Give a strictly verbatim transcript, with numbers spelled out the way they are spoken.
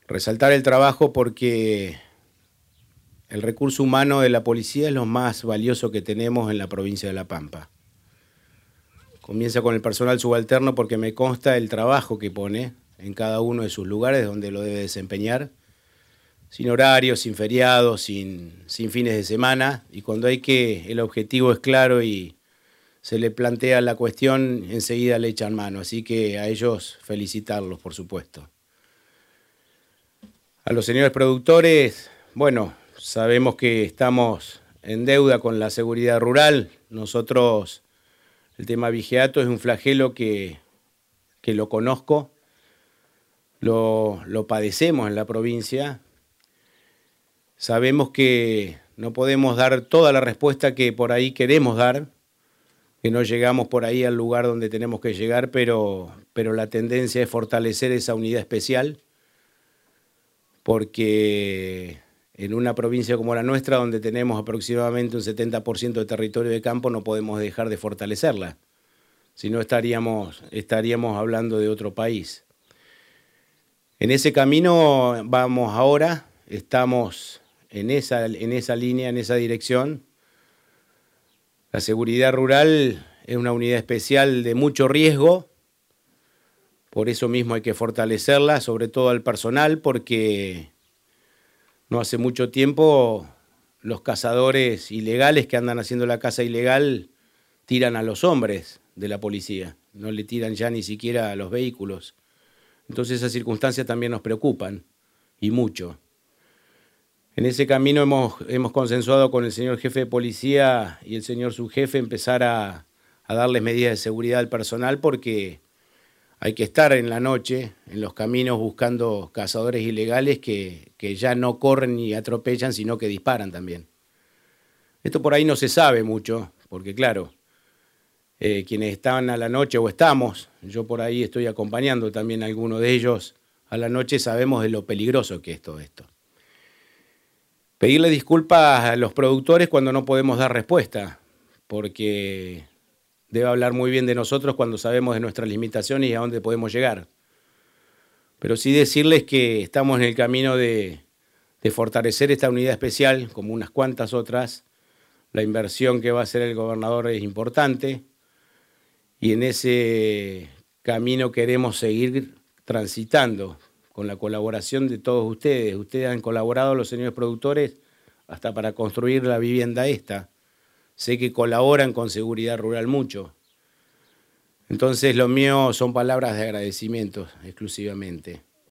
Resaltar el trabajo porque el recurso humano de la policía es lo más valioso que tenemos en la provincia de La Pampa. Comienza con el personal subalterno porque me consta el trabajo que pone en cada uno de sus lugares donde lo debe desempeñar, sin horarios, sin feriados, sin, sin fines de semana, y cuando hay que, el objetivo es claro y se le plantea la cuestión, enseguida le echan mano, así que a ellos felicitarlos, por supuesto. A los señores productores, bueno, sabemos que estamos en deuda con la seguridad rural. Nosotros, el tema vigiato es un flagelo que, que lo conozco, lo, lo padecemos en la provincia. Sabemos que no podemos dar toda la respuesta que por ahí queremos dar, que no llegamos por ahí al lugar donde tenemos que llegar, pero, pero la tendencia es fortalecer esa unidad especial, porque en una provincia como la nuestra, donde tenemos aproximadamente un setenta por ciento de territorio de campo, no podemos dejar de fortalecerla, si no estaríamos, estaríamos hablando de otro país. En ese camino vamos ahora, estamos en esa, en esa línea, en esa dirección. La seguridad rural es una unidad especial de mucho riesgo, por eso mismo hay que fortalecerla, sobre todo al personal, porque no hace mucho tiempo los cazadores ilegales que andan haciendo la caza ilegal tiran a los hombres de la policía, no le tiran ya ni siquiera a los vehículos. Entonces esas circunstancias también nos preocupan, y mucho. En ese camino hemos, hemos consensuado con el señor jefe de policía y el señor subjefe empezar a, a darles medidas de seguridad al personal, porque hay que estar en la noche en los caminos buscando cazadores ilegales que, que ya no corren ni atropellan, sino que disparan también. Esto por ahí no se sabe mucho, porque claro, eh, quienes están a la noche o estamos, yo por ahí estoy acompañando también a alguno de ellos a la noche, sabemos de lo peligroso que es todo esto. Pedirle disculpas a los productores cuando no podemos dar respuesta, porque debe hablar muy bien de nosotros cuando sabemos de nuestras limitaciones y a dónde podemos llegar. Pero sí decirles que estamos en el camino de, de fortalecer esta unidad especial, como unas cuantas otras. La inversión que va a hacer el gobernador es importante y en ese camino queremos seguir transitando con la colaboración de todos ustedes. Ustedes han colaborado, los señores productores, hasta para construir la vivienda esta. Sé que colaboran con seguridad rural mucho. Entonces lo mío son palabras de agradecimiento exclusivamente.